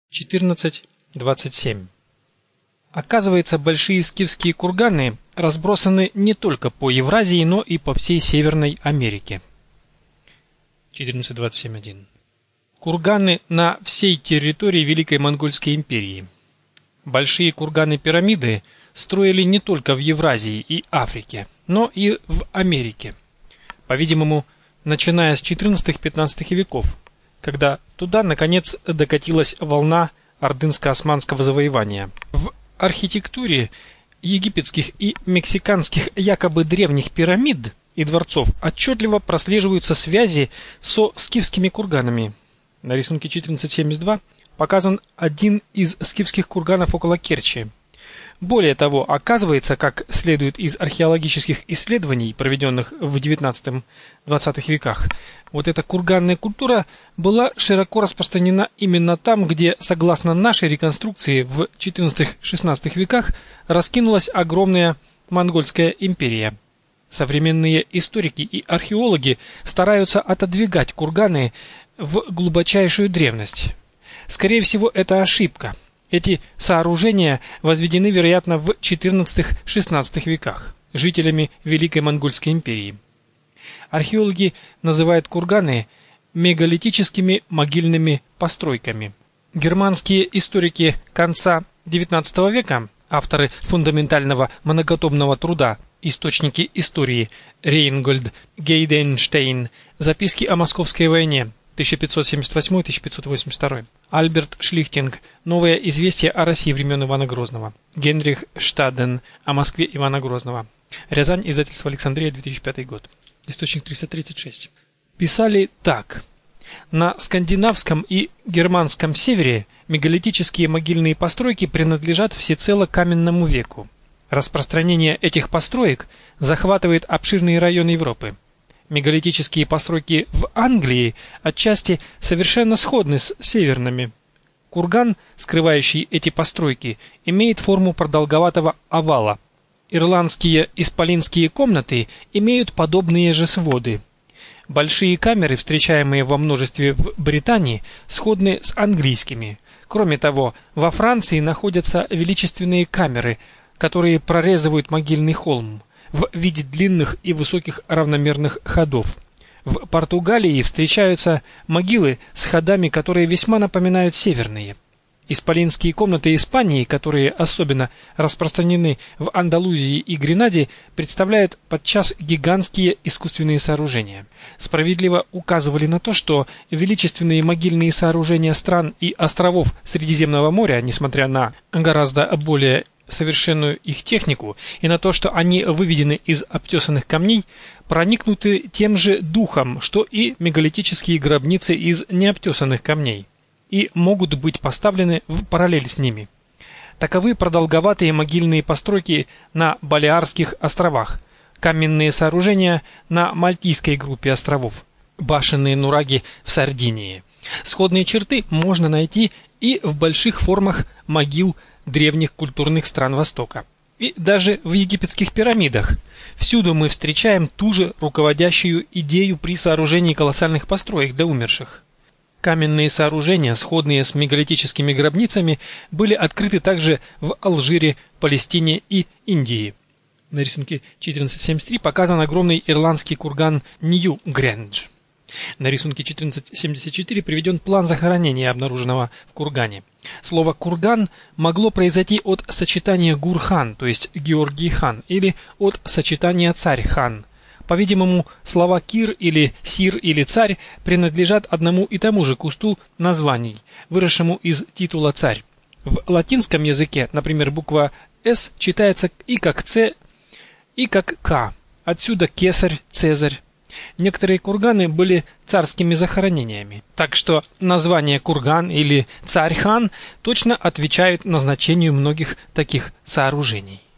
14.27. Оказывается, большие скифские курганы разбросаны не только по Евразии, но и по всей Северной Америке. 14.27.1. Курганы на всей территории Великой Монгольской империи. Большие курганы-пирамиды строили не только в Евразии и Африке, но и в Америке. По-видимому, начиная с 14-15 веков, когда туда, наконец, докатилась волна ордынско-османского завоевания. В архитектуре египетских и мексиканских якобы древних пирамид и дворцов отчетливо прослеживаются связи со скифскими курганами. На рисунке 1472 показан один из скифских курганов около Керчи. Более того, оказывается, как следует из археологических исследований, проведенных в XIX-XX веках, вот эта курганная культура была широко распространена именно там, где, согласно нашей реконструкции, в XIV-XVI веках раскинулась огромная монгольская империя. Современные историки и археологи стараются отодвигать курганы в глубочайшую древность. Скорее всего, это ошибка. Эти сооружения возведены, вероятно, в XIV-XVI веках жителями Великой Монгольской империи. Археологи называют курганы мегалитическими могильными постройками. Германские историки конца XIX века, авторы фундаментального многотомного труда «Источники истории» Рейнгольд Гейденштейн, записки о Московской войне 1578-1582, Альберт Шлихтинг, новое известие о России времен Ивана Грозного, Генрих Штаден, о Москве Ивана Грозного, Рязань, издательство Александрия, 2005 год, источник 336. Писали так: на скандинавском и германском севере мегалитические могильные постройки принадлежат всецело каменному веку. Распространение этих построек захватывает обширные районы Европы. Мегалитические постройки в Англии отчасти совершенно сходны с северными. Курган, скрывающий эти постройки, имеет форму продолговатого овала. Ирландские исполинские комнаты имеют подобные же своды. Большие камеры, встречаемые во множестве в Британии, сходны с английскими. Кроме того, во Франции находятся величественные камеры, которые прорезывают могильный холм в виде длинных и высоких равномерных ходов. В Португалии встречаются могилы с ходами, которые весьма напоминают северные. Исполинские комнаты Испании, которые особенно распространены в Андалузии и Гренаде, представляют подчас гигантские искусственные сооружения. Справедливо указывали на то, что величественные могильные сооружения стран и островов Средиземного моря, несмотря на гораздо более совершенную их технику и на то, что они выведены из обтесанных камней, проникнуты тем же духом, что и мегалитические гробницы из необтесанных камней, и могут быть поставлены в параллель с ними. Таковы продолговатые могильные постройки на Балеарских островах, каменные сооружения на Мальтийской группе островов, башенные нураги в Сардинии. Сходные черты можно найти и в больших формах могил древних культурных стран Востока. И даже в египетских пирамидах. Всюду мы встречаем ту же руководящую идею при сооружении колоссальных построек для умерших. Каменные сооружения, сходные с мегалитическими гробницами, были открыты также в Алжире, Палестине и Индии. На рисунке 1473 показан огромный ирландский курган Нью-Грэндж. На рисунке 1474 приведен план захоронения, обнаруженного в кургане. Слово «курган» могло произойти от сочетания «гурхан», то есть Георгий хан, или от сочетания «царь-хан». По-видимому, слова «кир» или «сир» или «царь» принадлежат одному и тому же кусту названий, выросшему из титула «царь». В латинском языке, например, буква «С» читается и как «Ц», и как «К». Отсюда «кесарь», «цезарь». Некоторые курганы были царскими захоронениями, так что название курган или царь-хан точно отвечают назначению многих таких сооружений.